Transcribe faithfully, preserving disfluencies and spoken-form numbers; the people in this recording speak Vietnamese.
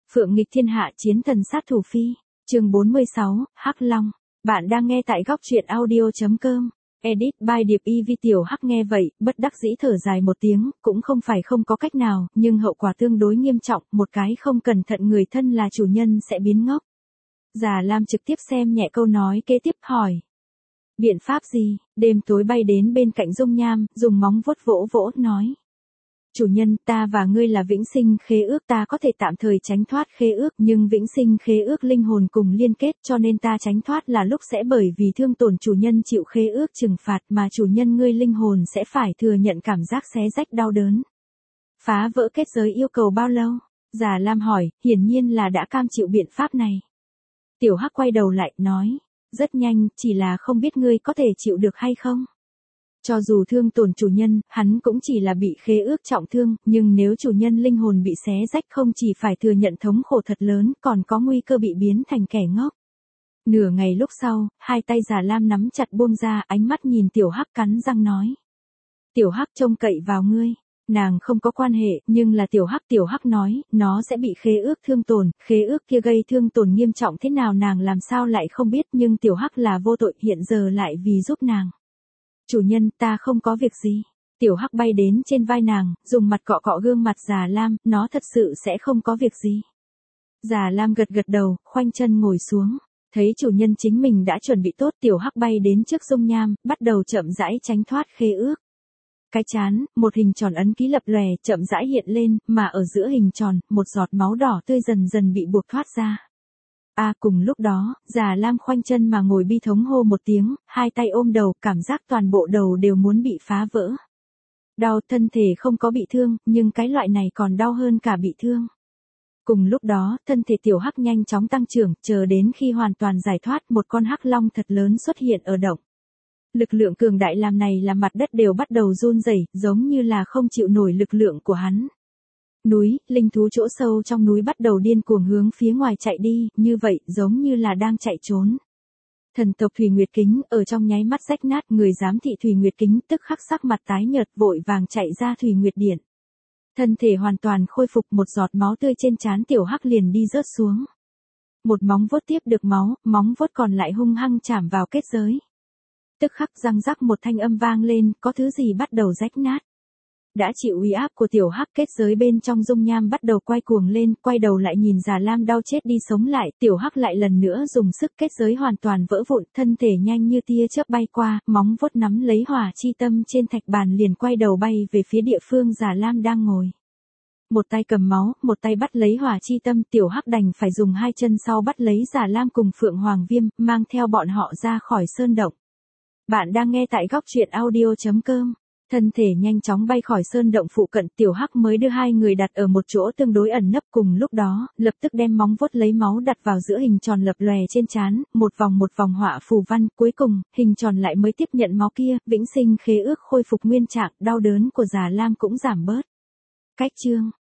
Phượng nghịch thiên hạ chiến thần sát thủ phi, chương bốn mươi sáu, Hắc Long. Bạn đang nghe tại góc truyện audio chấm com. Edit by Điệp Y Vi. Tiểu Hắc nghe vậy, bất đắc dĩ thở dài một tiếng, cũng không phải không có cách nào, nhưng hậu quả tương đối nghiêm trọng, một cái không cẩn thận người thân là chủ nhân sẽ biến ngốc. Già Lam trực tiếp xem nhẹ câu nói kế tiếp hỏi. Biện pháp gì? Đêm tối bay đến bên cạnh dung nham, dùng móng vuốt vỗ vỗ, nói. Chủ nhân, ta và ngươi là vĩnh sinh khế ước, ta có thể tạm thời tránh thoát khế ước, nhưng vĩnh sinh khế ước linh hồn cùng liên kết, cho nên ta tránh thoát là lúc sẽ bởi vì thương tổn chủ nhân chịu khế ước trừng phạt mà chủ nhân ngươi linh hồn sẽ phải thừa nhận cảm giác xé rách đau đớn. Phá vỡ kết giới yêu cầu bao lâu? Già Lam hỏi, hiển nhiên là đã cam chịu biện pháp này. Tiểu Hắc quay đầu lại, nói, rất nhanh, chỉ là không biết ngươi có thể chịu được hay không? Cho dù thương tổn chủ nhân, hắn cũng chỉ là bị khế ước trọng thương, nhưng nếu chủ nhân linh hồn bị xé rách không chỉ phải thừa nhận thống khổ thật lớn, còn có nguy cơ bị biến thành kẻ ngốc. Nửa ngày lúc sau, hai tay Già Lam nắm chặt buông ra, ánh mắt nhìn Tiểu Hắc cắn răng nói. Tiểu Hắc trông cậy vào ngươi. Nàng không có quan hệ, nhưng là Tiểu Hắc. Tiểu Hắc nói, nó sẽ bị khế ước thương tổn, khế ước kia gây thương tổn nghiêm trọng thế nào nàng làm sao lại không biết, nhưng Tiểu Hắc là vô tội, hiện giờ lại vì giúp nàng. Chủ nhân, ta không có việc gì. Tiểu Hắc bay đến trên vai nàng, dùng mặt cọ cọ gương mặt Già Lam, nó thật sự sẽ không có việc gì. Già Lam gật gật đầu, khoanh chân ngồi xuống. Thấy chủ nhân chính mình đã chuẩn bị tốt, Tiểu Hắc bay đến trước dung nham, bắt đầu chậm rãi tránh thoát khế ước. Cái chán, một hình tròn ấn ký lập lòe, chậm rãi hiện lên, mà ở giữa hình tròn, một giọt máu đỏ tươi dần dần bị buộc thoát ra. A à, cùng lúc đó, Già Lam khoanh chân mà ngồi bi thống hô một tiếng, hai tay ôm đầu, cảm giác toàn bộ đầu đều muốn bị phá vỡ. Đau, thân thể không có bị thương, nhưng cái loại này còn đau hơn cả bị thương. Cùng lúc đó, thân thể Tiểu Hắc nhanh chóng tăng trưởng, chờ đến khi hoàn toàn giải thoát, một con hắc long thật lớn xuất hiện ở động. Lực lượng cường đại làm này làm mặt đất đều bắt đầu run rẩy, giống như là không chịu nổi lực lượng của hắn. Núi, linh thú chỗ sâu trong núi bắt đầu điên cuồng hướng phía ngoài chạy đi, như vậy, giống như là đang chạy trốn. Thần tộc Thủy Nguyệt Kính, ở trong nháy mắt rách nát, người giám thị Thủy Nguyệt Kính tức khắc sắc mặt tái nhợt, vội vàng chạy ra Thủy Nguyệt Điện. Thân thể hoàn toàn khôi phục, một giọt máu tươi trên trán Tiểu Hắc liền đi rớt xuống. Một móng vuốt tiếp được máu, móng vuốt còn lại hung hăng chạm vào kết giới. Tức khắc răng rắc một thanh âm vang lên, có thứ gì bắt đầu rách nát. Đã chịu uy áp của Tiểu Hắc, kết giới bên trong dung nham bắt đầu quay cuồng lên, quay đầu lại nhìn Già Lam đau chết đi sống lại, Tiểu Hắc lại lần nữa dùng sức, kết giới hoàn toàn vỡ vụn, thân thể nhanh như tia chớp bay qua, móng vuốt nắm lấy hỏa chi tâm trên thạch bàn liền quay đầu bay về phía địa phương Già Lam đang ngồi. Một tay cầm máu, một tay bắt lấy hỏa chi tâm, Tiểu Hắc đành phải dùng hai chân sau bắt lấy Già Lam cùng Phượng Hoàng Viêm, mang theo bọn họ ra khỏi sơn động. Bạn đang nghe tại góc truyện audio chấm com. Thân thể nhanh chóng bay khỏi sơn động phụ cận, Tiểu Hắc mới đưa hai người đặt ở một chỗ tương đối ẩn nấp, cùng lúc đó, lập tức đem móng vuốt lấy máu đặt vào giữa hình tròn lập lòe trên trán, một vòng một vòng họa phù văn, cuối cùng, hình tròn lại mới tiếp nhận máu kia, vĩnh sinh khế ước khôi phục nguyên trạng, đau đớn của Già Lam cũng giảm bớt. Cách chương,